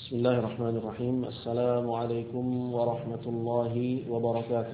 Bismillahirrahmanirrahim. Assalamualaikum warahmatullahi wabarakatuh.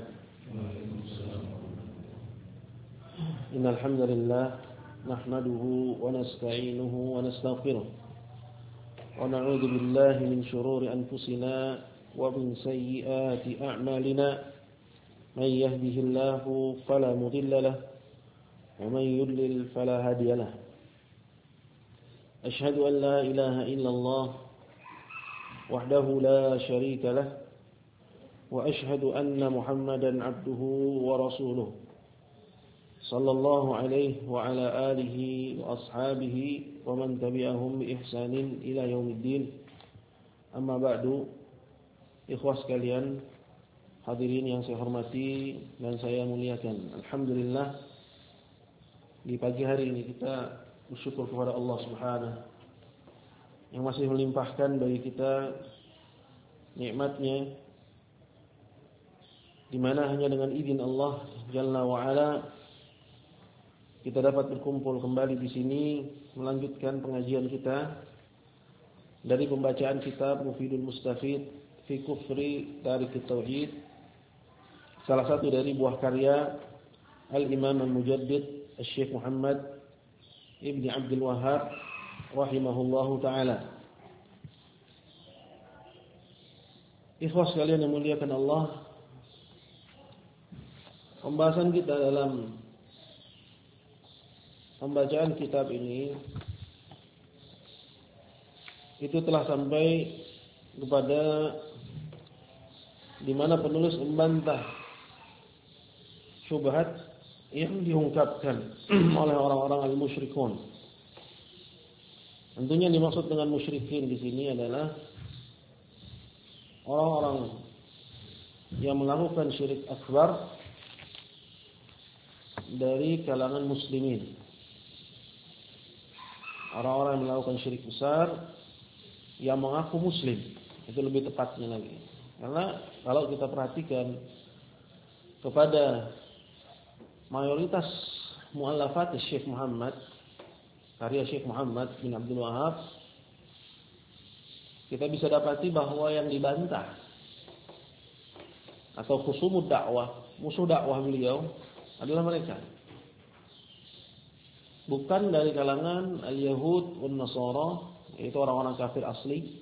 Innal hamdalillah nahmaduhu wa nasta'inuhu wa nastaghfiruh. Wa na'udzu billahi min shururi anfusina wa min sayyiati a'malina. May yahdihillahu fala mudilla lahu wa may yudlil fala hadiya lahu. Ashhadu an la ilaha illallah وحده لا شريك له وأشهد أن محمدا عبده ورسوله صلى الله عليه وعلى آله وأصحابه ومن تبعهم بإحسان إلى يوم الدين. أما بعد, ikhwah sekalian, hadirin yang saya hormati dan saya muliakan, alhamdulillah di pagi hari ini kita bersyukur kepada Allah Subhanahu yang masih melimpahkan bagi kita nikmatnya, di mana hanya dengan izin Allah Jalla wa Ala kita dapat berkumpul kembali di sini melanjutkan pengajian kita dari pembacaan kitab Mufidul Mustafid fi Kufri Tarik Tauhid, salah satu dari buah karya Al-Imam Al-Mujaddid Syekh Muhammad Ibn Abdul Wahhab rahimahullahu ta'ala. Ikhwas sekalian yang muliakan Allah, pembahasan kita dalam pembacaan kitab ini itu telah sampai kepada di mana penulis membantah syubhat yang diungkapkan oleh orang-orang al-musyrikun. Tentunya dimaksud dengan musyrikin di sini adalah orang-orang yang melakukan syirik akbar dari kalangan muslimin. Orang-orang yang melakukan syirik besar yang mengaku muslim, itu lebih tepatnya lagi. Karena kalau kita perhatikan kepada mayoritas muallafat Syekh Muhammad, karya Syekh Muhammad bin Abdul Wahhab, kita bisa dapati bahwa yang dibantah atau khusumud dakwah, musuh dakwah beliau adalah mereka, bukan dari kalangan al-Yahud wal Nasara, yaitu orang-orang kafir asli,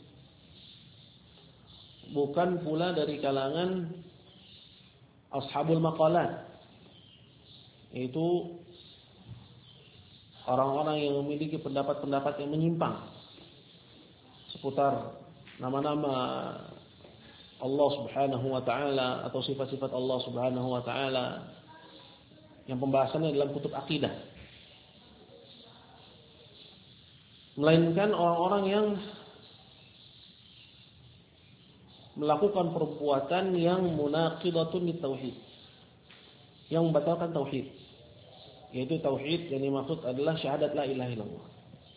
bukan pula dari kalangan ashabul maqalat, yaitu orang-orang yang memiliki pendapat-pendapat yang menyimpang seputar nama-nama Allah Subhanahu wa ta'ala atau sifat-sifat Allah Subhanahu wa ta'ala yang pembahasannya dalam kutub akidah. Melainkan orang-orang yang melakukan perbuatan yang munaqidatun litauhid, yang membatalkan tauhid. Yaitu tauhid yang dimaksud adalah syahadat la ilaha illallah.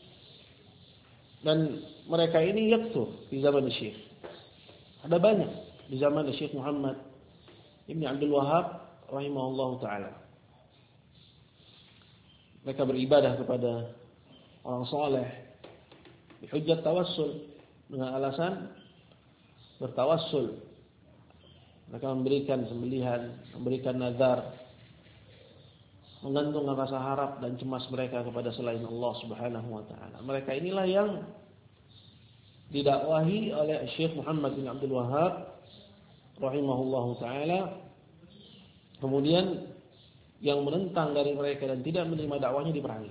Dan mereka ini yaktsur di zaman Syekh. Ada banyak di zaman Syekh Muhammad Ibn Abdul Wahhab rahimahullahu taala. Mereka beribadah kepada orang saleh bihujjat tawassul, dengan alasan bertawassul. Mereka memberikan sembelihan, memberikan nazar, menggantungkan rasa harap dan cemas mereka kepada selain Allah Subhanahu wa taala. Mereka inilah yang didakwahi oleh Syekh Muhammad bin Abdul Wahhab rahimahullahu taala. Kemudian yang menentang dari mereka dan tidak menerima dakwahnya diperangi.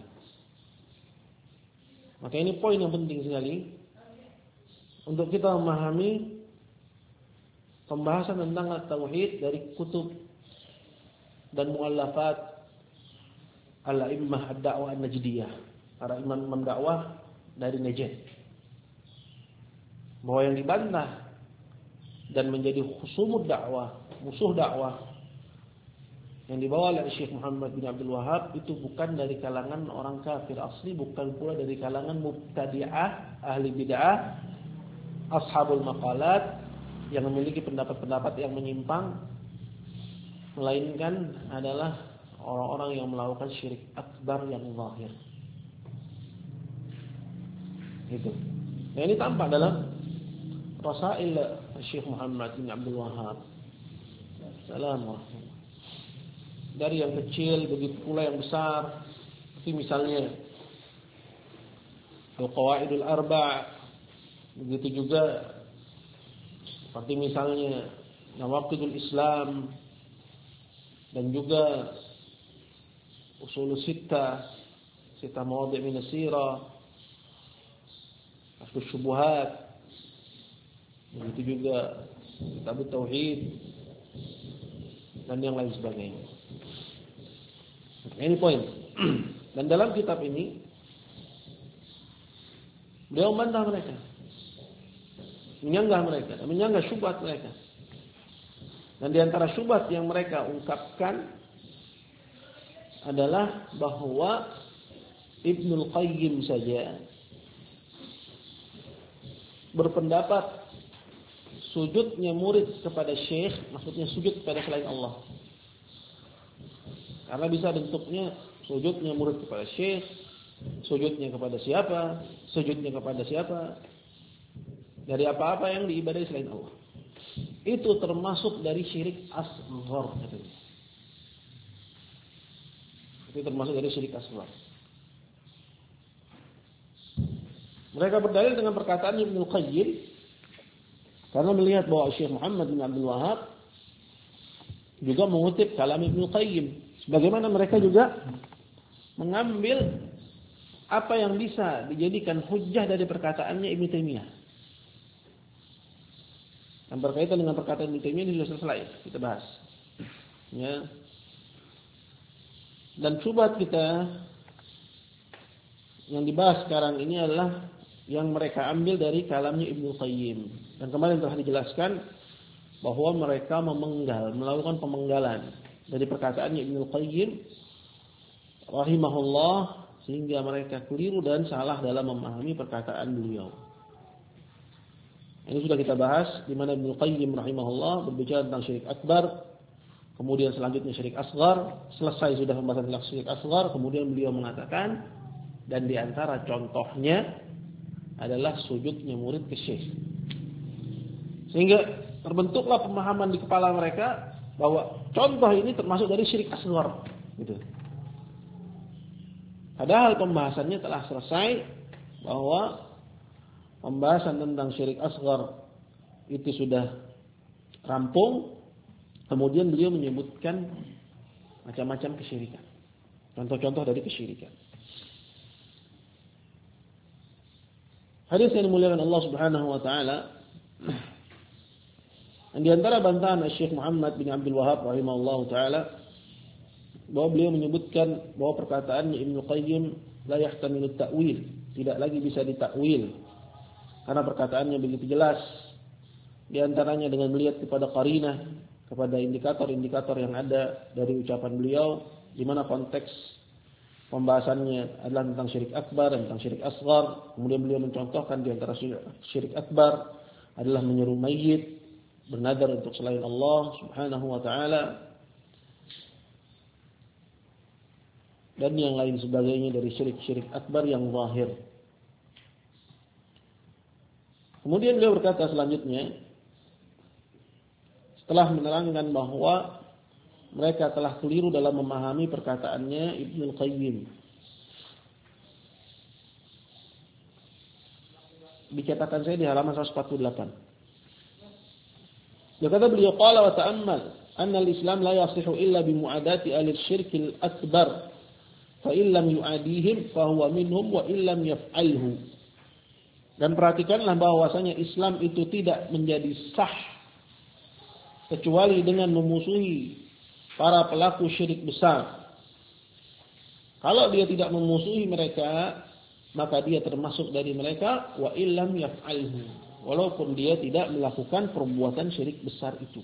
Maka ini poin yang penting sekali untuk kita memahami pembahasan tentang tauhid dari kutub dan muallafat al-immah ad-da'wah an-najdiyah, para imam dakwah dari Najd. Bahwa yang dibantah dan menjadi khusumud dakwah, musuh dakwah yang dibawa oleh Syekh Muhammad bin Abdul Wahhab itu bukan dari kalangan orang kafir asli, bukan pula dari kalangan mubtadi'ah, ahli bid'ah, ashabul maqalat yang memiliki pendapat-pendapat yang menyimpang, melainkan adalah orang-orang yang melakukan syirik akbar yang zahir. Itu. Nah, ini tampak dalam Rasail Syekh Muhammad bin Abdul Wahhab. Assalamualaikum. Dari yang kecil begitu pula yang besar. Seperti misalnya Al-Qawaidul Arba', begitu juga seperti misalnya Nawaqidul Islam, dan juga Ushul Sittah Mawadhi' min as-Sirah, Kashfus Syubuhat, begitu juga Kitab Tauhid dan yang lain sebagainya. Ini poin. Dan dalam kitab ini beliau membantah mereka, menyanggah syubhat mereka. Dan di antara syubhat yang mereka ungkapkan adalah bahwa Ibnul Qayyim saja berpendapat sujudnya murid kepada syekh, maksudnya sujud kepada selain Allah. Karena bisa bentuknya sujudnya murid kepada syekh, sujudnya kepada siapa, dari apa-apa yang diibadai selain Allah. Itu termasuk dari syirik asghar katanya. Itu termasuk dari syirik asghar. Mereka berdalil dengan perkataan Ibnul Qayyim karena melihat bahwa Syekh Muhammad bin Abdul Wahhab juga mengutip kalam Ibnul Qayyim. Sebagaimana mereka juga mengambil apa yang bisa dijadikan hujjah dari perkataannya Ibnu Taimiyah. Yang berkaitan dengan perkataan Ibnu Taimiyah ini sudah selesai kita bahas. Ya. Dan syubhat kita yang dibahas sekarang ini adalah yang mereka ambil dari kalamnya Ibnu Qayyim. Dan kemarin telah dijelaskan bahwa mereka melakukan pemenggalan dari perkataannya Ibnu Qayyim rahimahullah, sehingga mereka keliru dan salah dalam memahami perkataan beliau. Ini sudah kita bahas di mana Ibnu Qayyim rahimahullah berbicara tentang syirik akbar, kemudian selanjutnya syirik asghar, selesai sudah pembahasan tentang syirik asghar, kemudian beliau mengatakan dan di antara contohnya adalah sujudnya murid ke syekh. Sehingga terbentuklah pemahaman di kepala mereka bahwa contoh ini termasuk dari syirik asghar, gitu. Padahal pembahasannya telah selesai, bahwa pembahasan tentang syirik asghar itu sudah rampung. Kemudian beliau menyebutkan macam-macam kesyirikan, contoh-contoh dari kesyirikan. Hadis yang dimuliakan Allah Subhanahu wa taala. Di antara bantahan Syekh Muhammad bin Abdul Wahhab rahimahullahu taala bahwa beliau menyebutkan bahwa perkataan Ibnu Qayyim la yahtamilu ta'wil, tidak lagi bisa ditakwil. Karena perkataannya begitu jelas. Di antaranya dengan melihat kepada qarinah, kepada indikator-indikator yang ada dari ucapan beliau, di mana konteks pembahasannya adalah tentang syirik akbar dan tentang syirik asghar. Kemudian beliau mencontohkan di antara syirik akbar adalah menyeru mayit, bernadar untuk selain Allah Subhanahu wa taala, dan yang lain sebagainya dari syirik-syirik akbar yang zahir. Kemudian beliau berkata selanjutnya, setelah menerangkan bahwa mereka telah keliru dalam memahami perkataannya Ibnul Qayyim. Dicetakan saya di halaman 148. Dia kata beliau, qala wa ta'ammal anna al-Islam la yasihu illa bi mu'adati ahli syirkil akbar. Fa in lam yu'adihim fa huwa minhum wa in lam yaf'alhu. Dan perhatikanlah bahwasanya Islam itu tidak menjadi sah kecuali dengan memusuhi para pelaku syirik besar. Kalau dia tidak memusuhi mereka, maka dia termasuk dari mereka, wa illam yaf'alhu, walaupun dia tidak melakukan perbuatan syirik besar itu.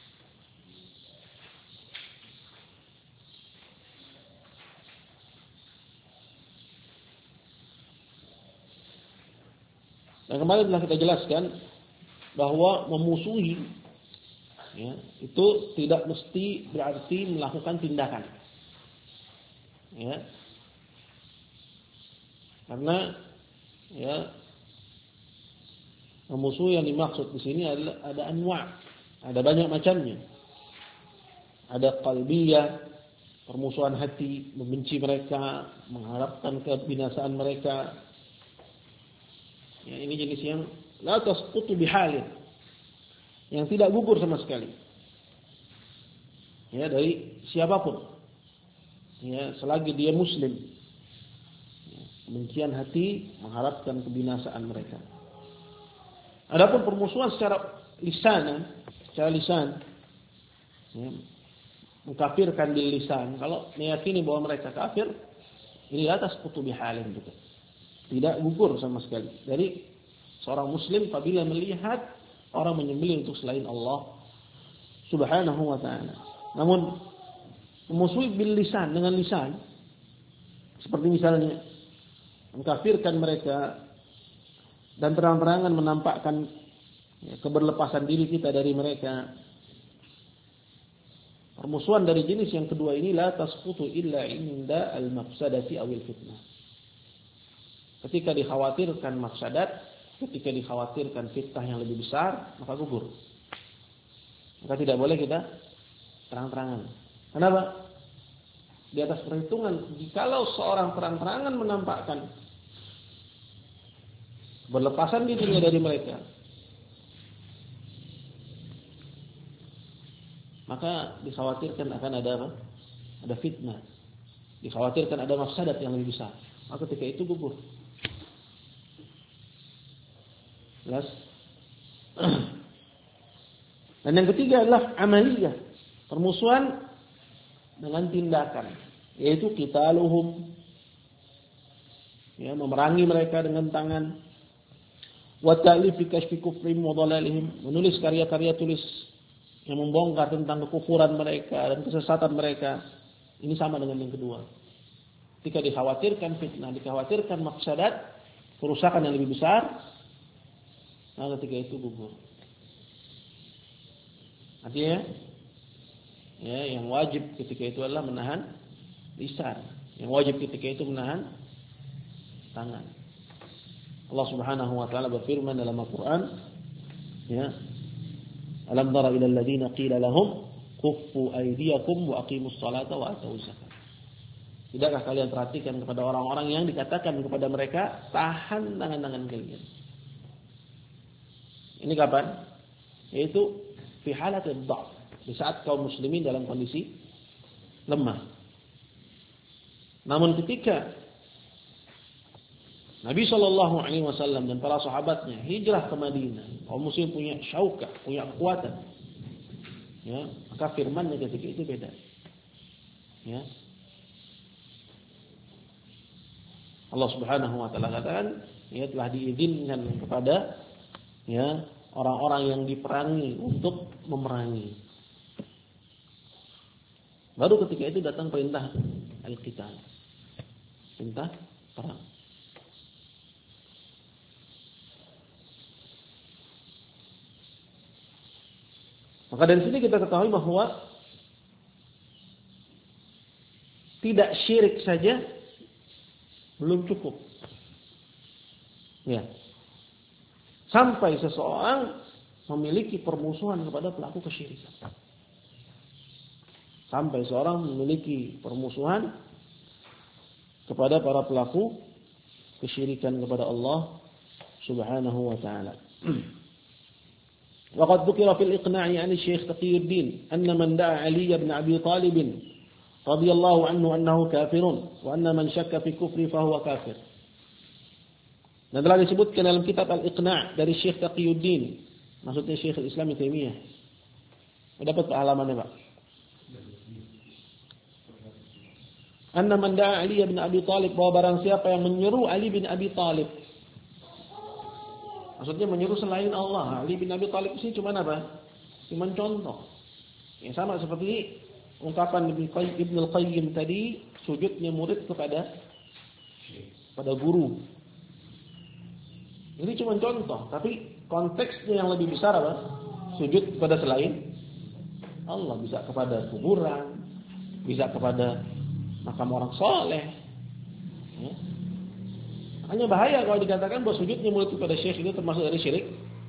Dan kemarin telah kita jelaskan bahwa memusuhi, ya, itu tidak mesti berarti melakukan tindakan, ya, karena ya Musuh yang dimaksud di sini adalah ada anwa', ada banyak macamnya. Ada qalbiyah, permusuhan hati, membenci mereka, mengharapkan kebinasaan mereka. Ya, ini jenis yang la tasqutu bihalin, yang tidak gugur sama sekali. Ya, dari siapapun. Ya, selagi dia muslim. Ya, kebencian hati mengharapkan kebinasaan mereka. Adapun permusuhan secara lisan, ya, mengkafirkan di lisan, kalau meyakini bahwa mereka kafir, ini atas kutubi halin juga. Tidak gugur sama sekali. Dari seorang muslim apabila melihat orang menyembelih untuk selain Allah Subhanahu wa ta'ala. Namun memusuhi bil lisan, dengan lisan, seperti misalnya mengkafirkan mereka dan terang-terangan menampakkan keberlepasan diri kita dari mereka. Permusuhan dari jenis yang kedua ini la tasqutu illa inda al-mafsadati awil fitnah. Ketika dikhawatirkan mafsadat, ketika dikhawatirkan fitnah yang lebih besar, maka gugur. Maka tidak boleh kita terang-terangan. Kenapa? Di atas perhitungan, jikalau seorang terang-terangan menampakkan berlepasan dirinya dari mereka, maka dikhawatirkan akan ada apa? Ada fitnah. Dikhawatirkan ada mafsadat yang lebih besar. Maka ketika itu gugur. Jelas? Dan yang ketiga adalah amaliyah. Permusuhan dengan tindakan. Yaitu qitaluhum. Ya, memerangi mereka dengan tangan. Wa ta'lifi kashfi kufrihim wa dhalalihim, menulis karya-karya tulis yang membongkar tentang kekufuran mereka dan kesesatan mereka. Ini sama dengan yang kedua. Ketika dikhawatirkan fitnah, dikhawatirkan mafsadat, kerusakan yang lebih besar, nah ketika itu gugur. Artinya, ya, yang wajib ketika itu adalah menahan lisan. Yang wajib ketika itu menahan tangan. Allah Subhanahu wa taala berfirman dalam Al-Qur'an, ya, alam tara ilal ladzina qila lahum kuffu aydiyakum wa aqimus salata wa atuz zakat. Tidakkah kalian perhatikan kepada orang-orang yang dikatakan kepada mereka, tahan tangan-tangan kalian. Ini kapan? Yaitu fi halatil dha'f, di saat kaum muslimin dalam kondisi lemah. Namun ketika Nabi SAW dan para sahabatnya hijrah ke Madinah, kaum muslim punya syaukah, punya kekuatan. Ya, maka firman-Nya ketika itu beda. Ya. Allah Subhanahu wa taala katakan, ya, telah diizinkan kepada, ya, orang-orang yang diperangi untuk memerangi. Baru ketika itu datang perintah al-qital. Perintah perang. Maka dari sini kita ketahui bahwa tidak syirik saja belum cukup. Ya. Sampai seseorang memiliki permusuhan kepada pelaku kesyirikan. Sampai seorang memiliki permusuhan kepada para pelaku kesyirikan kepada Allah Subhanahu wa taala. وقد ذكر في الإقناع عن الشيخ تقي الدين أن من دعا علي بن أبي طالب رضي الله عنه أنه كافر وأن من شك في كفر فهو كافر. Dan telah disebutkan dalam kitab Al-Iqna' dari Syekh Taqiyuddin, maksudnya Syekh Al-Islam Ibnu Taimiyah. Dapat halamannya, Pak. Anna man da'a Ali bin Abi Thalib, bahwa barang siapa yang menyeru Ali bin Abi Thalib, maksudnya menyeru selain Allah. Ali bin Abi Thalib ini cuma apa? Cuma contoh. Yang sama seperti ungkapan Ibn Al-Qayyim tadi, sujudnya murid kepada guru. Ini cuma contoh, tapi konteksnya yang lebih besar apa? Sujud kepada selain Allah, bisa kepada kuburan, bisa kepada makam orang soleh. Ya. Hanya bahaya kalau dikatakan bahwa sujudnya murid kepada syekh itu termasuk dari syirik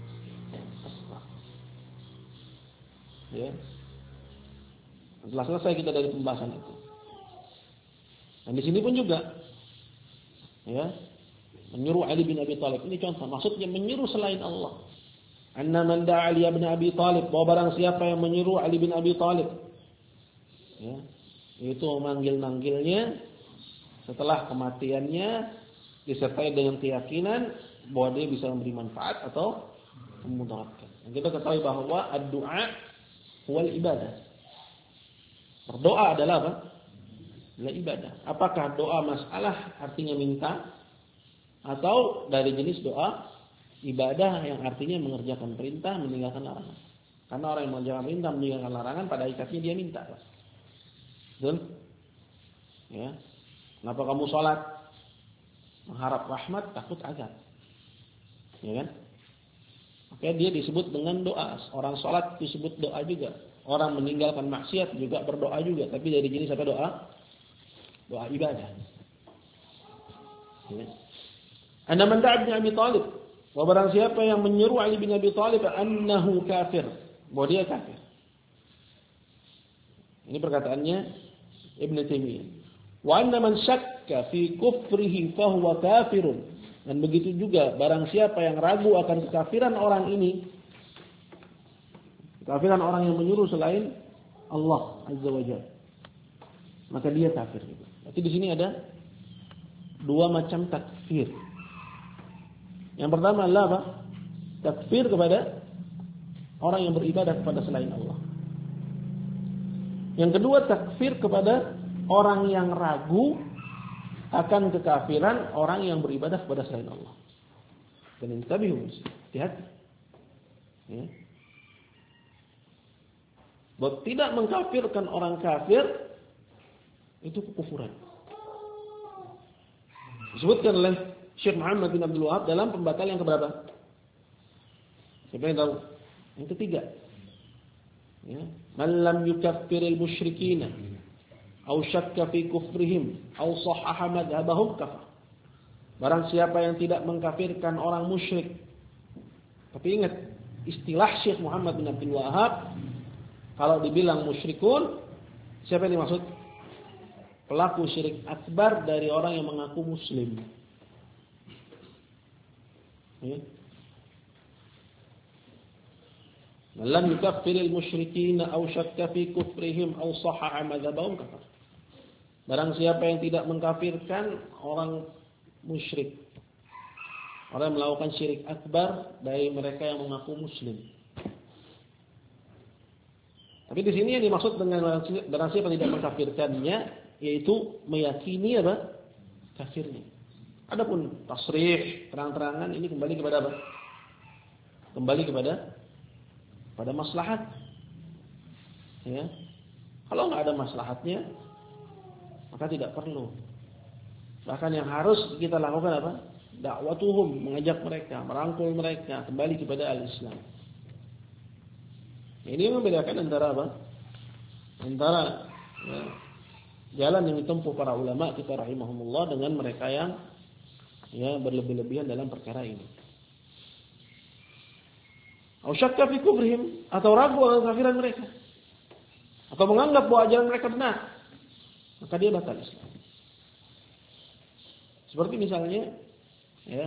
Ya. Setelah selesai kita dari pembahasan itu. Dan di sini pun juga, ya, menyuruh Ali bin Abi Thalib. Ini contoh, maksudnya menyuruh selain Allah. Anna man da'a Ali bin Abi Thalib, bahwa barang siapa yang menyuruh Ali bin Abi Thalib, ya, itu memanggil-manggilnya setelah kematiannya disertai dengan keyakinan bahwa dia bisa memberi manfaat atau memudaratkan. Dan kita ketahui bahwa ad-du'a huwal ibadah. Berdoa adalah apa? Adalah ibadah. Apakah doa masalah artinya minta, atau dari jenis doa ibadah yang artinya mengerjakan perintah, meninggalkan larangan. Karena orang yang mengerjakan perintah, meninggalkan larangan, pada hakikatnya dia minta. Betul? Ya. Kenapa kamu sholat? Mengharap rahmat, takut azab. Ya kan? Maka dia disebut dengan doa. Orang sholat disebut doa juga. Orang meninggalkan maksiat juga berdoa juga. Tapi dari jenis apa doa? Doa ibadah. Ya. Anna man da'a bin Abi Thalib, bahwa barang siapa yang menyuruh Ali bin Abi Thalib annahu kafir, bahwa dia kafir. Ini perkataannya Ibn Taimiyah. Wa anna man syakka fi kufrihi fahuwa kafirun. Dan begitu juga barang siapa yang ragu akan kekafiran orang ini, kekafiran orang yang menyuruh selain Allah Azza wa Jalla, maka dia kafir. Berarti di sini ada dua macam takfir. Yang pertama adalah apa? Takfir kepada orang yang beribadah kepada selain Allah. Yang kedua, takfir kepada orang yang ragu akan kekafiran orang yang beribadah kepada selain Allah. Dan intabihu, hati-hati. Ya. Bahwa tidak mengkafirkan orang kafir itu kekufuran. Disebutkan oleh Syekh Muhammad bin Abdul Wahab dalam pembatal yang keberapa? Siapa yang tahu? Yang ketiga. Ya. Man lam yukaffiril musyrikina aw syakka fi kufrihim aw sahhaha madhhabahum kafar. Barang siapa yang tidak mengkafirkan orang musyrik. Tapi ingat, istilah Syekh Muhammad bin Abdul Wahab, kalau dibilang musyrikun, siapa yang dimaksud? Pelaku syirik akbar dari orang yang mengaku muslim. Ya. Lam yukaffiril musyrikin aw syakka fi kufrihim aw sahhaha madhhabahum kafar. Barang siapa yang tidak mengkafirkan orang musyrik, orang yang melakukan syirik akbar dari mereka yang mengaku muslim. Tapi di sini yang dimaksud dengan barang siapa tidak mengkafirkannya, yaitu meyakini apa? Kafirnya. Adapun tasrih, terang-terangan, ini kembali kepada apa? Kembali kepada maslahat. Ya. Kalau nggak ada maslahatnya, maka tidak perlu. Bahkan yang harus kita lakukan apa? Dakwatuhum, mengajak mereka, merangkul mereka kembali kepada al-Islam. Ini membedakan antara apa? Antara ya, jalan yang ditempuh para ulama kita rahimahumullah dengan mereka yang ya berlebih-lebihan dalam perkara ini. Atau syakka fi kufrihim, atau ragu akan kafiran mereka, atau menganggap bahwa ajaran mereka benar, maka dia batal Islam. Seperti misalnya, ya,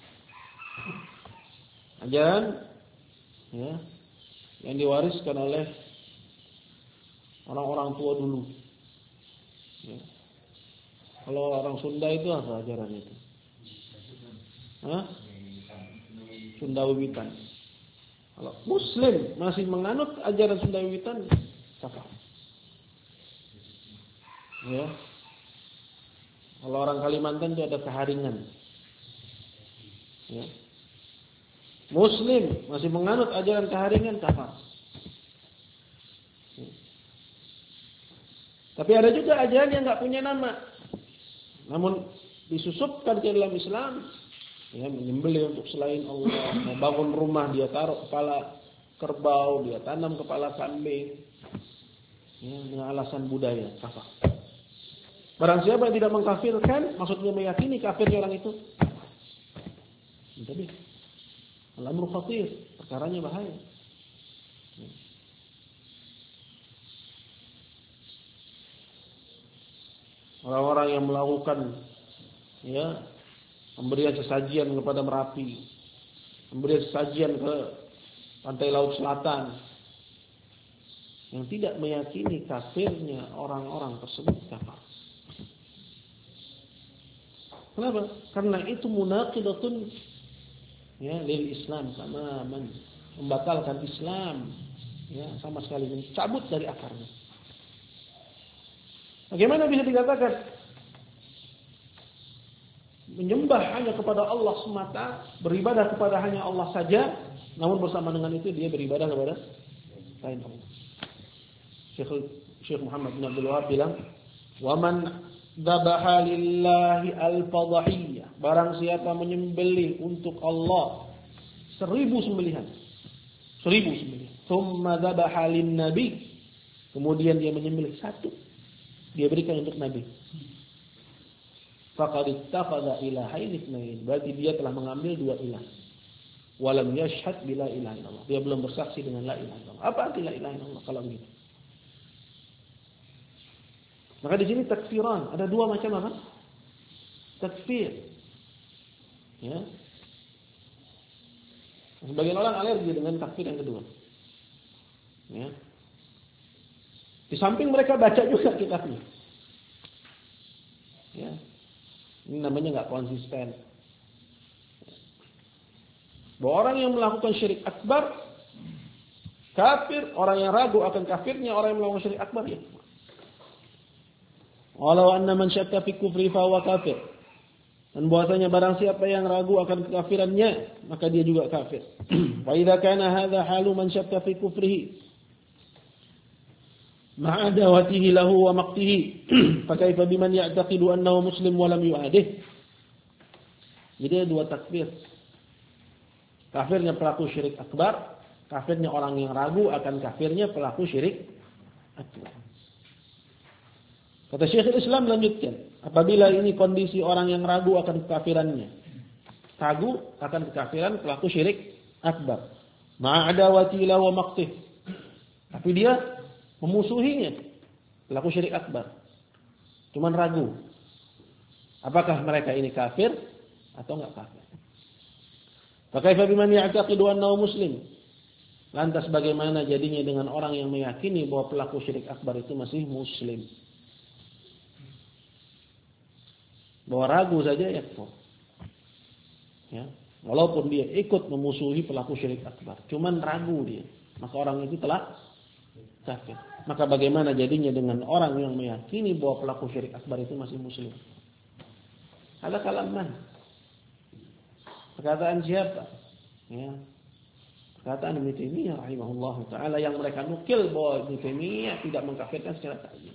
ajaran, ya, yang diwariskan oleh orang-orang tua dulu. Ya. Kalau orang Sunda itu apa ajaran itu? Hah? Sunda Wiwitan. Kalau Muslim masih menganut ajaran Sunda Wiwitan, kafir. Ya. Kalau orang Kalimantan itu ada keharingan. Ya. Muslim masih menganut ajaran keharingan, kafir. Ya. Tapi ada juga ajaran yang nggak punya nama, namun disusupkan ke dalam Islam. Ya, menyembelih untuk selain Allah, membangun rumah dia taruh kepala kerbau, dia tanam kepala kambing, ya, dengan alasan budaya, kafir. Barang siapa yang tidak mengkafirkan, maksudnya meyakini kafirnya orang itu, jadi al-amru khatir, perkaranya bahaya. Orang-orang yang melakukan ya pemberian sesajian kepada Merapi, pemberian sesajian ke pantai laut selatan, yang tidak meyakini kafirnya orang-orang tersebut kafir. Kenapa? Karena itu munaqidatun ya lil Islam, tamaman, membatalkan Islam ya sama sekali, mencabut dari akarnya. Bagaimana bisa dikatakan menyembah hanya kepada Allah semata, beribadah kepada hanya Allah saja, namun bersama dengan itu dia beribadah kepada selain Allah. Syekh Muhammad bin Abdul Wahab bilang, "Wa man dzabaha lillahi al-fadhiyah." Barang siapa menyembelih untuk Allah 1000 sembelihan. 1000 sembelihan. Tsumma dzabaha lin-nabi. Kemudian dia menyembelih satu. Dia berikan untuk Nabi. Faqad ittakhadha ilahayn itsnain. Berarti dia telah mengambil dua ilah. Walam yashhad bila ilaha illallah. Dia belum bersaksi dengan la ilaha illallah. Apa arti la ilaha illallah kalau begitu? Maka di sini takfiran, ada dua macam apa? Takfir. Ya. Sebagian orang alergi dengan takfir yang kedua. Ya. Di samping mereka baca juga kitabnya. Ya. Ini namanya enggak konsisten. Bahwa orang yang melakukan syirik akbar kafir, orang yang ragu akan kafirnya orang yang melakukan syirik akbar ya. Walau anna man syakka fi kufri fa huwa kafir. Dan bahwasanya barang siapa yang ragu akan kekafirannya, maka dia juga kafir. Fa idza kana hadza halu man syakka fi kufrihi ma'a dawatihi lahu wa maqtihi, fa kaifa biman ya'taqidu annahu muslim wa lam yu'adih. Jadi ada dua takfir. Kafirnya pelaku syirik akbar, kafirnya orang yang ragu akan kafirnya pelaku syirik akbar. Kata Syekhul Islam lanjutkan, apabila ini kondisi orang yang ragu akan kekafirannya, ragu akan kekafiran pelaku syirik akbar, ma'adawati lahu wa maqtih, tapi dia memusuhinya pelaku syirik akbar, cuman ragu apakah mereka ini kafir atau enggak kafir. Fakaifa biman ya'taqidu annahu muslim? Lantas bagaimana jadinya dengan orang yang meyakini bahwa pelaku syirik akbar itu masih muslim? Bahwa ragu saja ya kafir. Ya, walaupun dia ikut memusuhi pelaku syirik akbar, cuman ragu dia, maka orang itu telah kafir. Maka bagaimana jadinya dengan orang yang meyakini bahwa pelaku syirik akbar itu masih muslim? Ada kalaman. Perkataan siapa? Ya. Perkataan Ibnu Taimiyah rahimahullahu taala yang mereka nukil bahwa Ibnu Taimiyah tidak mengkafirkan secara ta'yin.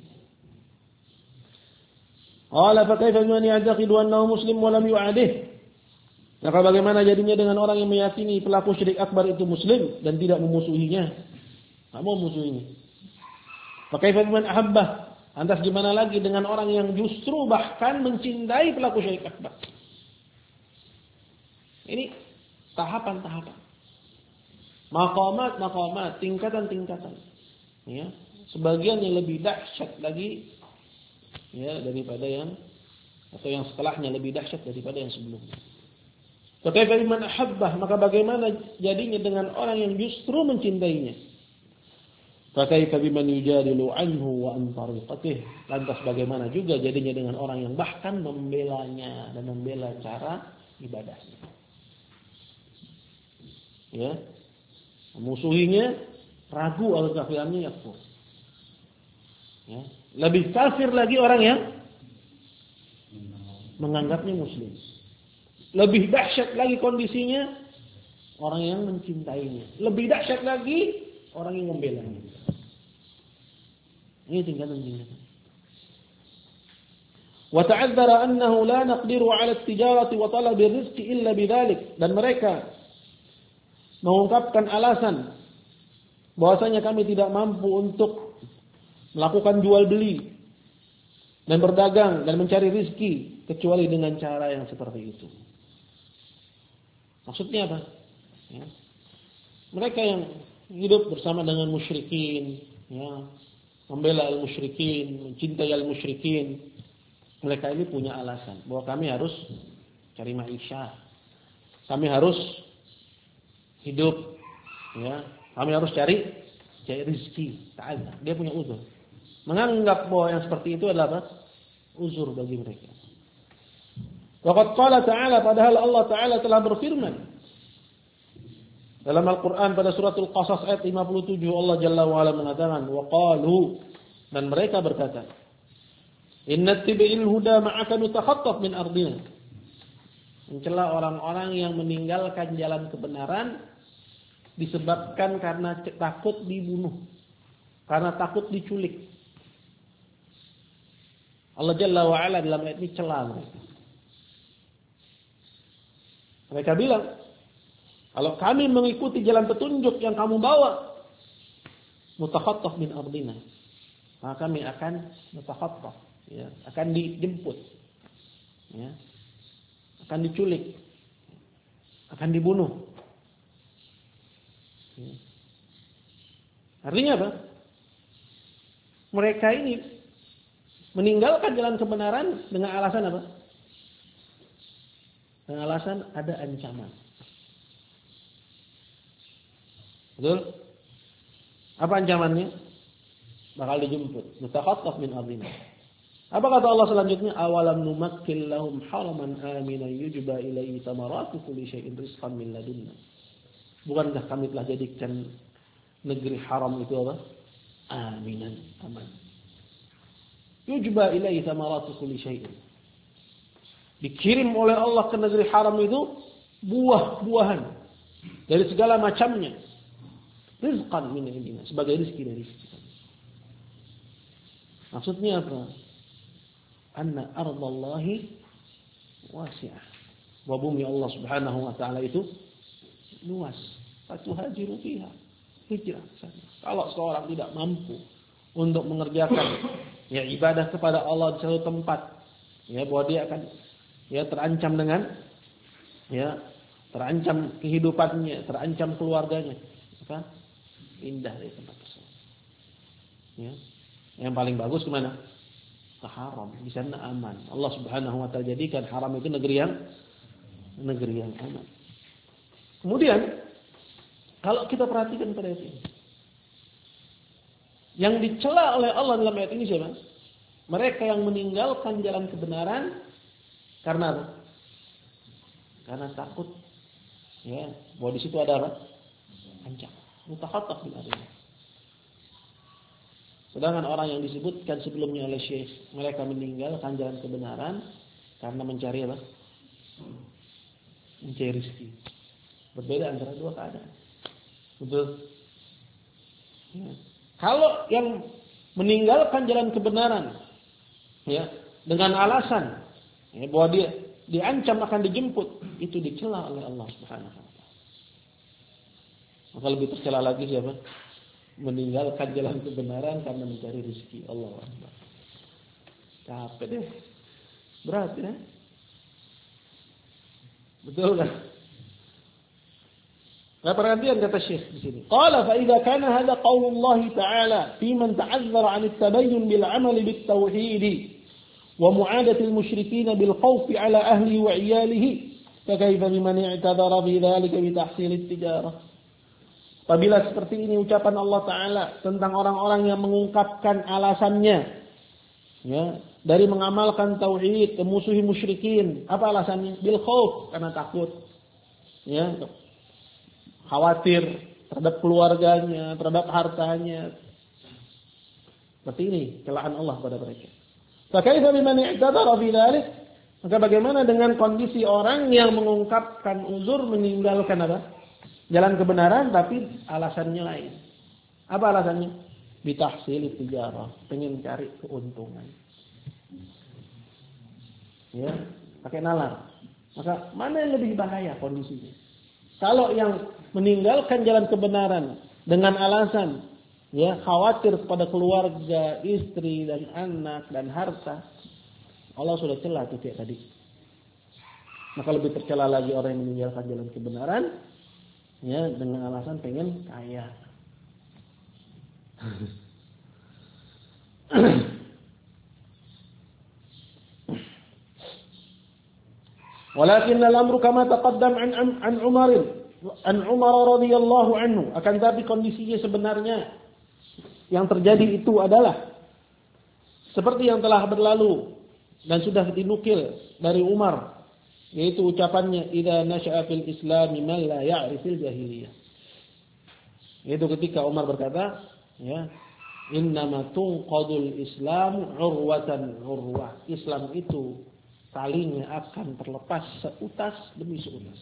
Qala fa kaifa man ya'taqidu annahu muslim wa lam yu'adih? Maka bagaimana jadinya dengan orang yang meyakini pelaku syirik akbar itu muslim dan tidak memusuhinya? Enggak mau memusuhinya. Fa kaifa man ahabbah? Lantas gimana lagi dengan orang yang justru bahkan mencintai pelaku syirik akbar? Ini tahapan-tahapan. Maqamat, tingkatan-tingkatan. Ya, sebagian yang lebih dahsyat lagi ya daripada yang atau yang setelahnya lebih dahsyat daripada yang sebelumnya. Fakaifa biman ahabbah, maka bagaimana jadinya dengan orang yang justru mencintainya? Fakaifa biman yujadilu anhu wa an tariqatih. Lantas bagaimana juga jadinya dengan orang yang bahkan membelanya dan membela cara ibadahnya. Ya. Memusuhinya, ragu akan kafirannya ya kafir. Ya. Lebih kafir lagi orang yang menganggapnya muslim. Lebih dahsyat lagi kondisinya orang yang mencintainya. Lebih dahsyat lagi orang yang membelanya. Ini tingkatan-tingkatan. Wa ta'adzara annahu la naqdiru 'ala at-tijarati wa talab ar-rizqi illa bidzalik. Dan mereka mengungkapkan alasan bahwasanya kami tidak mampu untuk melakukan jual beli dan berdagang dan mencari rizki kecuali dengan cara yang seperti itu. Maksudnya apa? Ya. Mereka yang hidup bersama dengan musyrikin, ya, membela al-musyrikin, mencintai al-musyrikin, Mereka ini punya alasan bahwa kami harus cari maisha, kami harus hidup, ya, kami harus cari rezeki. Dia punya uzur. Menganggap bahwa yang seperti itu adalah apa? Uzur bagi mereka. Waqad qala ta'ala, padahal Allah Ta'ala telah berfirman dalam Al-Quran pada suratul Qasas ayat 57, Allah Jalla wa'ala mengatakan, wa qalu, dan mereka berkata, inna tibi'il huda ma'aka nutakhattaf min ardina. Mencela orang-orang yang meninggalkan jalan kebenaran disebabkan karena takut dibunuh, karena takut diculik. Allah Jalla wa'ala dalam ayat ini cela mereka. Mereka bilang, kalau kami mengikuti jalan petunjuk yang kamu bawa, mutakhattaf min ardina, maka kami akan mutakhattaf, ya, akan dijemput, ya, akan diculik, akan dibunuh. Ya. Artinya apa? Mereka ini meninggalkan jalan kebenaran dengan alasan apa? Dengan alasan ada ancaman. Betul? Apa ancamannya? Bakal dijemput. Mutakhattaf min ardina. Apa kata Allah selanjutnya? Awalam numakkil lahum haraman aminan yujba ilaihi thamaratu kulli syai'in rizqan min ladunna. Bukankah kami telah jadikan negeri haram itu apa? Aminan, aman. Yujba ilaihi thamaratu kulli syai'in. Dikirim oleh Allah ke negeri haram itu buah-buahan dari segala macamnya. Rizqan min indina, sebagai rezeki dari sisi kami. Maksudnya apa? Anna ardallahi wasi'ah. Wa bumi Allah Subhanahu wa taala itu luas. Fatuhajiru fiha. Hijrah sana. Kalau seorang tidak mampu untuk mengerjakan ya ibadah kepada Allah di satu tempat, ya bahwa dia akan ya terancam dengan ya terancam kehidupannya, terancam keluarganya. Maka pindah dari tempat tersebut. Ya. Yang paling bagus kemana? Ke haram. Di sana aman. Allah Subhanahu wa taala jadikan haram itu negeri yang aman. Kemudian kalau kita perhatikan pada ayat ini, yang dicela oleh Allah dalam ayat ini siapa? Mereka yang meninggalkan jalan kebenaran karena apa? Karena takut. Ya, bahwa di situ ada apa? Ancaman. Mutakhattaf bil ardina. Sedangkan orang yang disebutkan sebelumnya oleh Syekh, mereka meninggalkan jalan kebenaran karena mencari apa? Mencari rezeki. Berbeda antara dua keadaan. Betul? Ya. Kalau yang meninggalkan jalan kebenaran, ya, dengan alasan ya, bahwa dia diancam akan dijemput, itu dicela oleh Allah Subhanahu wa taala. Maka lebih tercela lagi siapa? Meninggalkan jalan kebenaran karena mencari rezeki. Allah Akbar. Capek deh. Berat ya. Betul kan? Nah, perhatian kata Syekh di sini. Qala fa idza kana hadha qaulullah ta'ala fi man ta'azzara 'an at-tabayyun bil 'amal bit tauhid wa mu'adati al-musyrikeen bil khawf 'ala ahli wa 'iyalihi fa kayfa biman i'tadara fi dhalika bi tahsil at-tijarah. Apabila seperti ini ucapan Allah Ta'ala tentang orang-orang yang mengungkapkan alasannya ya, dari mengamalkan tauhid, memusuhi musyrikin. Apa alasannya? Bil khauf, karena takut. Ya, khawatir terhadap keluarganya, terhadap hartanya. Seperti ini celaan Allah pada mereka. Fakaifa biman i'tadara fi dzalik? Maka bagaimana dengan kondisi orang yang mengungkapkan uzur meninggalkan apa? Jalan kebenaran tapi alasannya lain. Apa alasannya? Bitahsil tijarah, pengen cari keuntungan. Ya, pakai nalar. Maka mana yang lebih bahaya kondisinya? Kalau yang meninggalkan jalan kebenaran dengan alasan ya khawatir kepada keluarga, istri dan anak dan harta, Allah sudah celah itu kayak tadi. Maka lebih tercela lagi orang yang meninggalkan jalan kebenaran ya dengan alasan pengen kaya. Walakin al-amru kama taqaddam an Umar radhiyallahu anhu. Akan tapi kondisinya sebenarnya yang terjadi itu adalah seperti yang telah berlalu dan sudah dinukil dari Umar, yaitu ucapannya idza nasha'a fil islam man la ya'rifil jahiliyah. Yaitu ketika Umar berkata, ya, innama tunqadul Islam urwatan urwah. Islam itu talinya akan terlepas seutas demi seutas.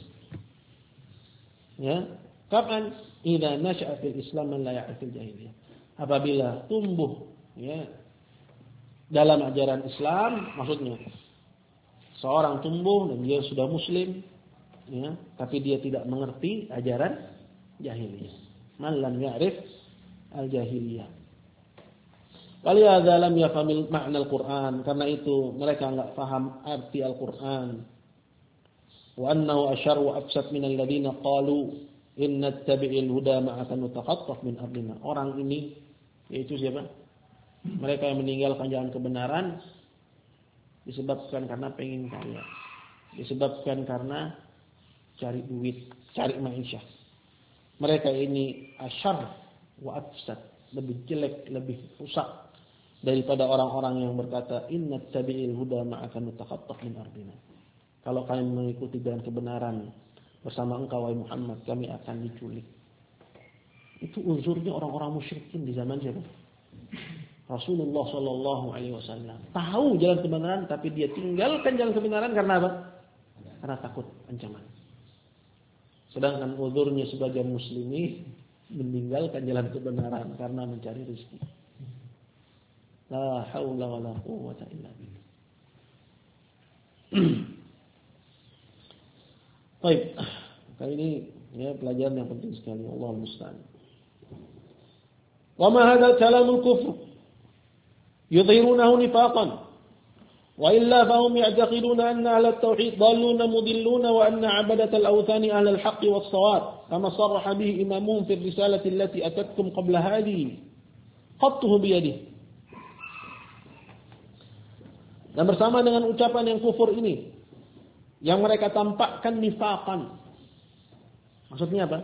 Ya, kapan? Idza nasha'a fil Islam man la ya'rifil jahiliyah. Apabila tumbuh, ya, dalam ajaran Islam, maksudnya seorang tumbuh dan dia sudah muslim, ya, tapi dia tidak mengerti ajaran jahiliyah. Man lam ya'rif al-jahiliyah. Walihadza lam yafhamil ma'na al-Qur'an, karena itu mereka enggak paham arti Al-Qur'an. Wa annahu asyarru wa afsad min alladziina qalu inna tabi'il huda ma'aka nutaqattaf min ardina. Orang ini yaitu siapa? Mereka yang meninggalkan jalan kebenaran disebabkan karena pengen kaya. Disebabkan karena cari duit, cari ma'isyah. Mereka ini asyar wa afsad, lebih jelek, lebih rusak daripada orang-orang yang berkata inna tabi'il huda ma'aka nutaqattaf min ardina. Kalau kalian mengikuti jalan kebenaran bersama engkau wahai Muhammad, kami akan diculik. Itu uzurnya orang-orang musyrikin di zaman siapa? Rasulullah sallallahu alaihi wasallam. Tahu jalan kebenaran tapi dia tinggalkan jalan kebenaran karena apa? Karena takut ancaman. Sedangkan uzurnya sebagian muslimin meninggalkan jalan kebenaran karena mencari rezeki. La haula wala quwwata illa billah. Baik, kali ini ya pelajaran yang penting sekali, Allah musta'an. Wa ma hadha kalamul kufr yudhirunahu nifaqan. وإلا فهم يعتقدون أن أهل التوحيد ضالون مضلون وأن عبدة الأوثان أهل الحق والصواب كما صرح به إمامهم في الرسالة التي أتتكم قبل هذه خطه بيده. Dan bersama dengan ucapan yang kufur ini yang mereka tampakkan nifaqan. Maksudnya apa?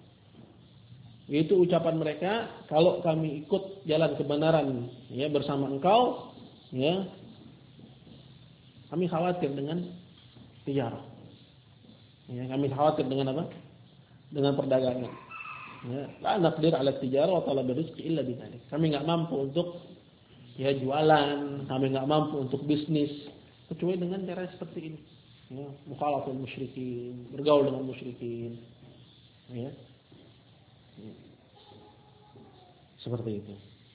Yaitu ucapan mereka, kalau kami ikut jalan kebenaran ya bersama engkau, ya, kami khawatir dengan tijarah. Ya, kami khawatir dengan apa? Dengan perdagangan. Ya, la naqdir 'ala tijarah wa talab rizqi illa bidzalik. Kami enggak mampu untuk ya jualan, kami enggak mampu untuk bisnis kecuali dengan cara seperti ini. Ya, mukhalafatul musyrikin, bergaul dengan musyrikin. Ya. Seperti itu.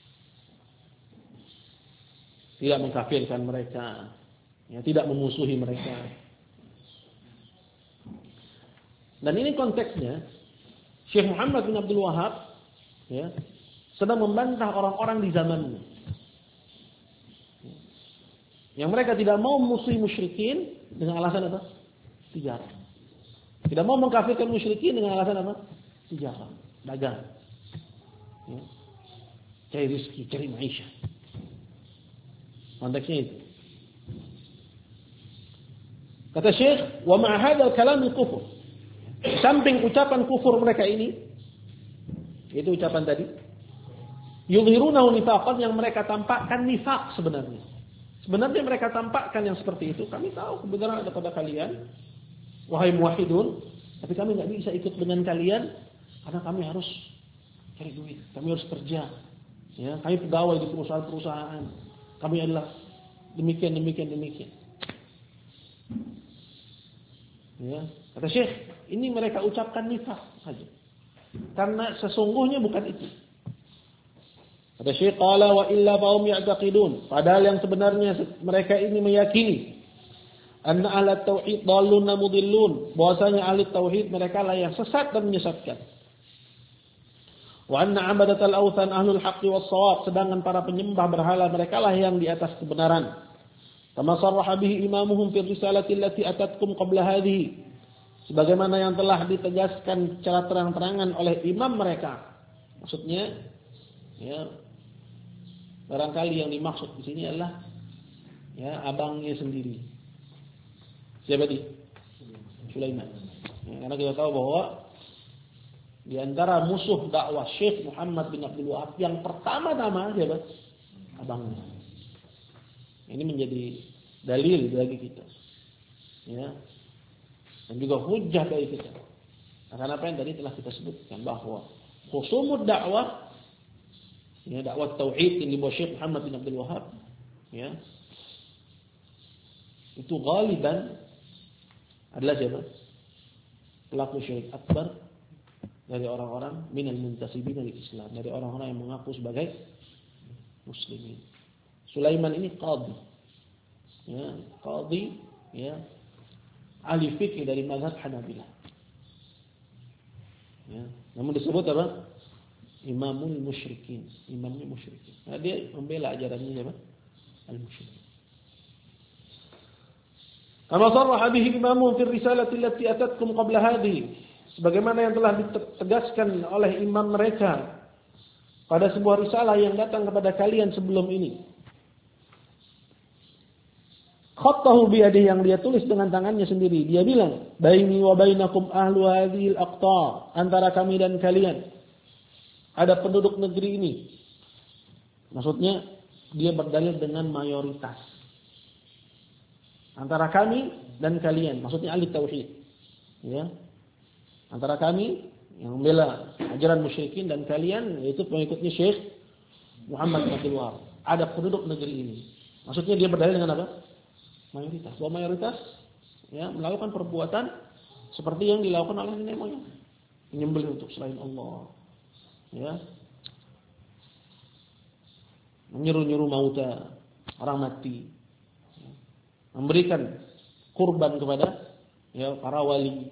Tidak mengkafirkan mereka. Ya, tidak memusuhi mereka. Dan ini konteksnya Syekh Muhammad bin Abdul Wahhab ya, sedang membantah orang-orang di zamannya. Yang mereka tidak mau memusuhi musyrikin dengan alasan apa? Tijarah. Tidak mau mengkafirkan musyrikin dengan alasan apa? Tijarah, dagang. Ya. Cari rezeki, cari maisha. Konteksnya itu. Kata Syekh, wa ma'a hadzal kalam kufur. Samping ucapan kufur mereka ini, itu ucapan tadi, yudhirunahu nifaqan, yang mereka tampakkan nifaq sebenarnya. Sebenarnya mereka tampakkan yang seperti itu. Kami tahu kebenaran ada pada kalian, wahai muwahhidun, tapi kami enggak bisa ikut dengan kalian karena kami harus cari duit, kami harus kerja. Ya, kami pegawai di perusahaan-perusahaan. Kami adalah demikian. Ya, kata Syekh, ini mereka ucapkan nifaq saja. Karena sesungguhnya bukan itu. Kata Syekh, qala wa illa fahum ya'taqidun. Padahal yang sebenarnya mereka ini meyakini anna ahli tauhid dallun mudillun. Bahwasanya ahli tauhid mereka lah yang sesat dan menyesatkan. Wa anna 'abadatal awthan ahlul haqqi was shawab. Sedangkan para penyembah berhala mereka lah yang di atas kebenaran. Kama sarraha bihi imamuhum fi risalati allati atatkum qabla hadhihi. Sebagaimana yang telah ditegaskan secara terang-terangan oleh imam mereka. Maksudnya ya, barangkali yang dimaksud di sini adalah ya abangnya sendiri. Siapa dia? Sulaiman. Ya, karena kita tahu bahwa di antara musuh dakwah Syekh Muhammad bin Abdul Wahab yang pertama-tama siapa? Abangnya. Ini menjadi dalil bagi kita. Ya. Dan juga hujah bagi kita. Karena apa yang tadi telah kita sebutkan bahwa khusumud dakwah, ya, dakwah tauhid yang dibawa Syekh Muhammad bin Abdul Wahab, ya, itu galiban adalah siapa? Pelaku syirik akbar dari orang-orang minal muntasibin dari Islam, dari orang-orang yang mengaku sebagai muslimin. Sulaiman ini qadhi, ya, qadhi, ya, ahli fikih dari mazhab Hanabilah. Ya, namun disebut apa? Imamul musyrikin, imamnya musyrikin. Nah, dia membela ajarannya apa? Al-musyrikin. Kama sarraha bihi imamu fi risalati allati atatkum qabla hadhihi, sebagaimana yang telah ditegaskan oleh imam mereka pada sebuah risalah yang datang kepada kalian sebelum ini. Khattahu biyadihi, yang dia tulis dengan tangannya sendiri. Dia bilang, baini wa bainakum ahlu hadhil aqtar, antara kami dan kalian ada penduduk negeri ini. Maksudnya dia berdalil dengan mayoritas. Antara kami dan kalian, maksudnya ahli tauhid. Ya. Antara kami yang membela ajaran musyrikin dan kalian yaitu pengikutnya Syekh Muhammad bin Abdul Wahab. Ada penduduk negeri ini. Maksudnya dia berdalil dengan apa? Mayoritas. Bahwa mayoritas, ya, melakukan perbuatan seperti yang dilakukan oleh nenek moyang, menyembelih untuk selain Allah, ya, menyuruh-nyuruh mauta, orang mati, ya, memberikan kurban kepada, ya, para wali.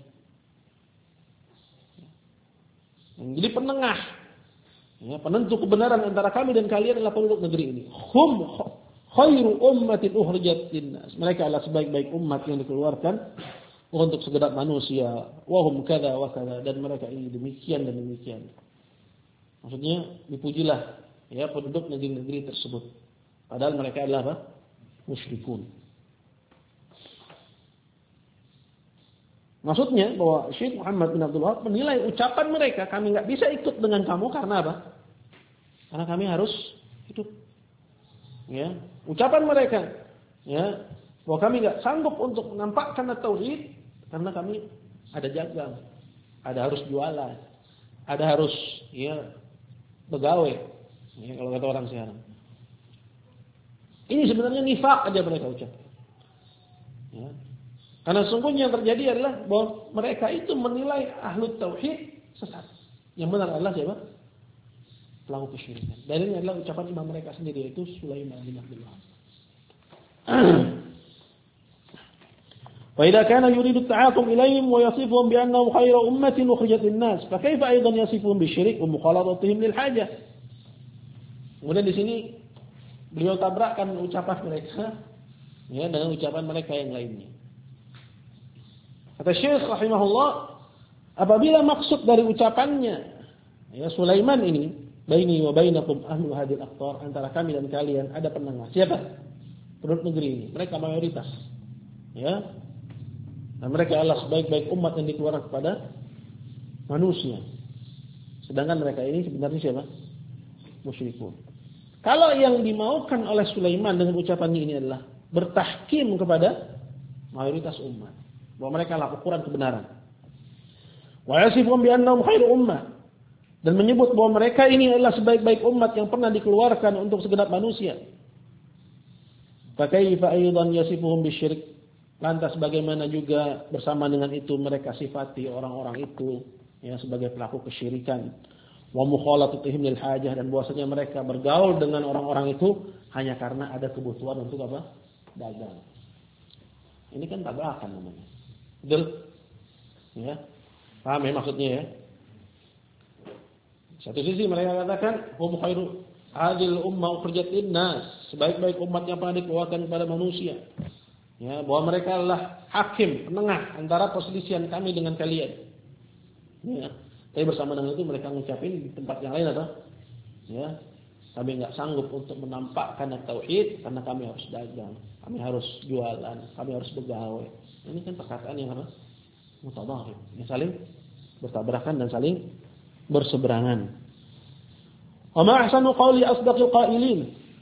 Jadi penengah, ya, penentu kebenaran antara kami dan kalian adalah penduduk negeri ini. Hum khairu ummatin ukhrijat linnas. Mereka adalah sebaik-baik umat yang dikeluarkan untuk segenap manusia. Wa hum kadza wa kadza, dan mereka ini demikian dan demikian. Maksudnya dipujilah, ya, penduduk negeri-negeri tersebut. Padahal mereka adalah apa? Musyrikun. Maksudnya bahwa Syekh Muhammad bin Abdul Wahab menilai ucapan mereka, kami enggak bisa ikut dengan kamu karena apa? Karena kami harus hidup. Ya, ucapan mereka, ya, bahwa kami enggak sanggup untuk menampakkan tauhid karena kami ada dagang, ada harus jualan, ada harus, ya, begawe, ya, kalau kata orang sekarang. Ini sebenarnya nifaq aja mereka ucapkan. Ya. Karena sungguhnya yang terjadi adalah bahwa mereka itu menilai ahlu tauhid sesat. Yang benar adalah siapa? Pelaku kesyirikan. Dalilnya adalah ucapan imam mereka sendiri, yaitu Sulaiman bin Abdul Wahab. Wa idza kana yuridu at-ta'aqum ilayhim wa yasifuhum bi annahum khayra ummatin ukhrijat lin-nas, fa kayfa aidan yasifuhum bisyirik wa mukhalatatihim lil hajah. Kemudian di sini beliau tabrakkan ucapan mereka, ya, dengan ucapan mereka yang lainnya. Kata Syekh rahimahullah, apabila maksud dari ucapannya, ya, Sulaiman ini, baini wa bainakum ahlu hadil aqtar, antara kami dan kalian ada penengah. Siapa? Penduduk negeri ini. Mereka mayoritas. Ya. Dan mereka adalah sebaik-baik umat yang dikeluarkan kepada manusia. Sedangkan mereka ini sebenarnya siapa? Musyrikun. Kalau yang dimaukan oleh Sulaiman dengan ucapannya ini adalah bertahkim kepada mayoritas umat, bahwa mereka adalah ukuran kebenaran. Wa yasifuhum bi annahum khairu ummah, dan menyebut bahwa mereka ini adalah sebaik-baik umat yang pernah dikeluarkan untuk segenap manusia. Fa kaifa aidan yasifuhum bisyirik, lantas bagaimana juga bersama dengan itu mereka sifati orang-orang itu, ya, sebagai pelaku kesyirikan. Wa mukhalatatihim lil hajah, dan bahwasanya mereka bergaul dengan orang-orang itu hanya karena ada kebutuhan untuk apa? Dagang. Ini kan tabrakan namanya. Betul? Ya. Paham ya maksudnya, ya? Satu sisi mereka katakan hum khairu hadil ummah ukhrijat linnas, sebaik-baik umat yang pernah dikeluarkan kepada manusia. Ya, bahwa mereka adalah hakim, penengah antara perselisihan kami dengan kalian. Ya. Tapi bersama dengan itu mereka ngucapin di tempat yang lain apa? Ya. Kami enggak sanggup untuk menampakkan tauhid karena kami harus dagang, kami harus jualan, kami harus begawe. Ini kan perkataan yang apa? mutadahir, yang saling bertabrakan dan saling berseberangan. Wa ma ahsanu qawli asdaqil qailin.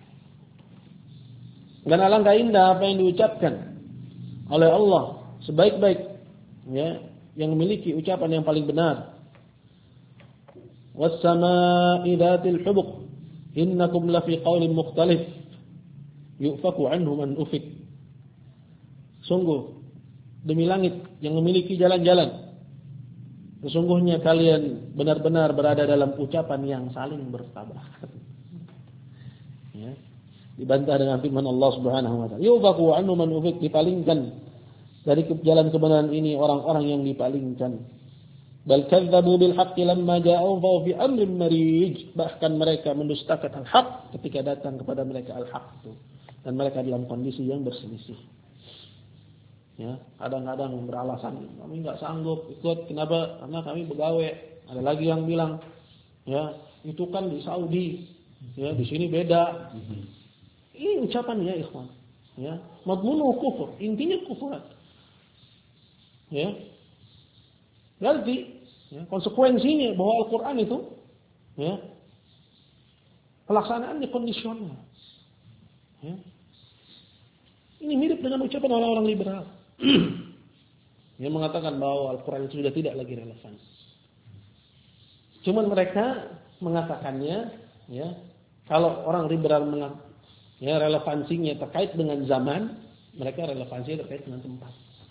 Dan alangkah indah apa yang diucapkan oleh Allah sebaik-baik ya, yang memiliki ucapan yang paling benar. Was samaa'i dzatil hubuq innakum lafi qaulin mukhtalif yufaku anhu man ufik. Sungguh demi langit yang memiliki jalan-jalan, sesungguhnya kalian benar-benar berada dalam ucapan yang saling bertabrakan. Ya. Dibantah dengan firman Allah Subhanahu wa taala, yufaku anhu man ufik, dipalingkan dari jalan kebenaran ini orang-orang yang dipalingkan. Bal kadzdzabu bil haqqi lamma ja'u fa fi amrin marij, bahkan mereka mendustakan al-haq ketika datang kepada mereka al-haq itu, dan mereka dalam kondisi yang berselisih. Ya, kadang-kadang beralasan kami enggak sanggup ikut, kenapa? Karena kami begawe. Ada lagi yang bilang, ya, itu kan di Saudi, ya, di sini beda. Ini ucapan ya ikhwan, ya, madmunu kufur, intinya kufuran. Ya. Berarti ya, konsekuensinya bahwa Al-Qur'an itu ya, pelaksanaannya kondisional. Ya. Ini mirip dengan ucapan orang-orang liberal yang mengatakan bahwa Al-Qur'an itu sudah tidak lagi relevan. Cuman mereka mengatakannya ya, kalau orang liberal ya, relevansinya terkait dengan zaman, mereka relevansinya terkait dengan tempat.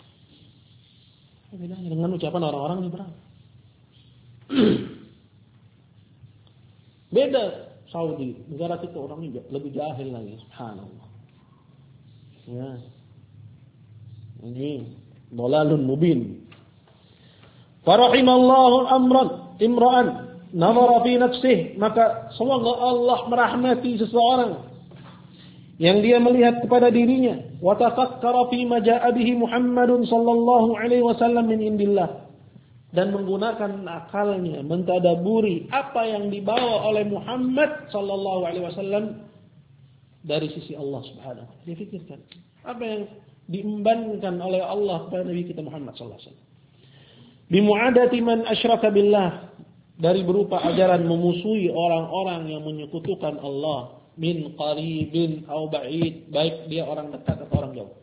Bedanya dengan ucapan orang-orang liberal. Beda Saudi, negara kita orangnya lebih jahil lagi, subhanallah. Ya. Ini dhalalun mubin. Farahimallahu imra'an nazara fi nafsihi, maka semoga Allah merahmati seseorang yang dia melihat kepada dirinya, wa tafakkara fi ma jaa'a bihi Muhammadun sallallahu alaihi wasallam min indillah, dan menggunakan akalnya mentadaburi apa yang dibawa oleh Muhammad sallallahu alaihi wasallam dari sisi Allah Subhanahu wa taala. Dia pikirkan apa yang diembankan oleh Allah kepada Nabi kita Muhammad sallallahu alaihi wasallam. Bimu'adati man asyraka billah, dari berupa ajaran memusuhi orang-orang yang menyekutukan Allah, min qaribin aw ba'id, baik dia orang dekat atau orang jauh.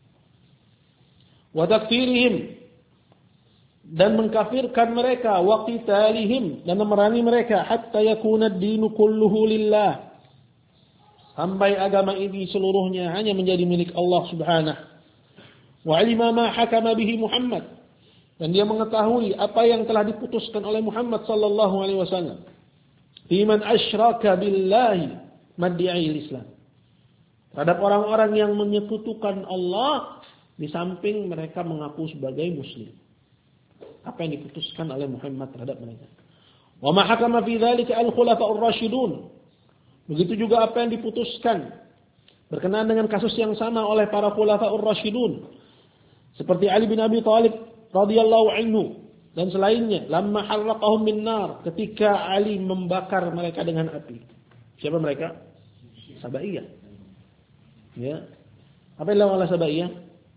Wa takfirihim, dan mengkafirkan mereka, wa qitalihim, dan memerangi mereka, hatta yakuna ad-dinu kulluhu lillah, sampai agama ini seluruhnya hanya menjadi milik Allah Subhanahu. Wa alima ma hakama bihi Muhammad, dan dia mengetahui apa yang telah diputuskan oleh Muhammad sallallahu alaihi wasallam, fi man asyraka billahi mad'i'il Islam, terhadap orang-orang yang menyekutukan Allah di samping mereka mengaku sebagai muslim. Apa yang diputuskan oleh Muhammad terhadap mereka. Wa ma hakama fi dzalika al-khulafa'ur rasyidun, begitu juga apa yang diputuskan berkenaan dengan kasus yang sama oleh para khulafa'ur rasyidun, seperti Ali bin Abi Thalib radhiyallahu anhu dan selainnya, lamma harraqahum min nar, ketika Ali membakar mereka dengan api. Siapa mereka? Sabaiyah. Ya. Apa yang dilakukan oleh Sabaiyah?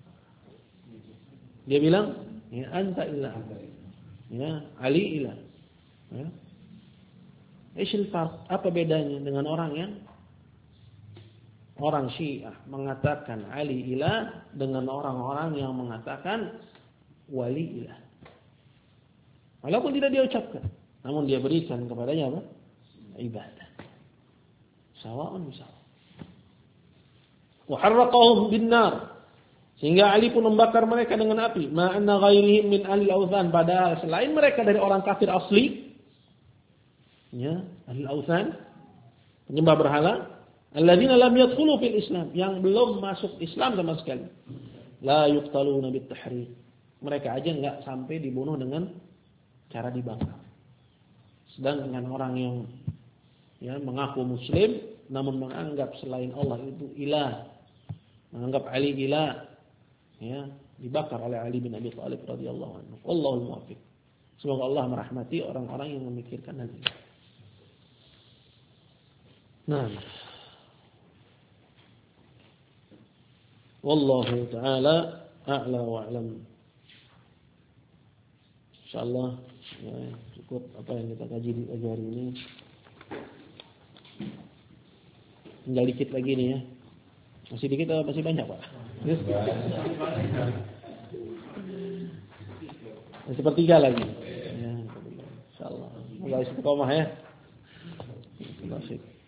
Dia bilang, ya, anta ilah. Ya, Ali ilah. Ya. Ishil farq, apa bedanya dengan orang Syiah mengatakan Ali ilah dengan orang-orang yang mengatakan wali ilah. Walaupun tidak dia ucapkan, namun dia berikan kepadanya apa? Ibadah. Sawa'un bisawa. Wa harraqahum bin-nar, sehingga Ali pun membakar mereka dengan api. Ma anna ghairihim min ahli al-awthan, padahal selain mereka dari orang kafir asli, ya, ahli al-awthan, penyembah berhala, alladzina lam yadkhulu fil Islam, yang belum masuk Islam sama sekali. La yuqtaluna bit-tahriq, mereka aja enggak sampai dibunuh dengan cara dibakar. Sedangkan orang yang ya mengaku muslim namun menganggap selain Allah itu ilah, menganggap Ali ilah, ya, dibakar oleh Ali bin Abi Thalib radhiyallahu anhu. Wallahul muwaffiq. Semoga Allah merahmati orang-orang yang memikirkan hal ini. Nah, wallahu taala a'la wa a'lam. Insyaallah ya, cukup apa yang kita kaji di pagi hari ini. Tinggal dikit lagi nih ya. Masih dikit atau masih banyak, Pak? Sepertiga lagi. Ya, insyaallah. Mulai istiqomah ya. Terima kasih.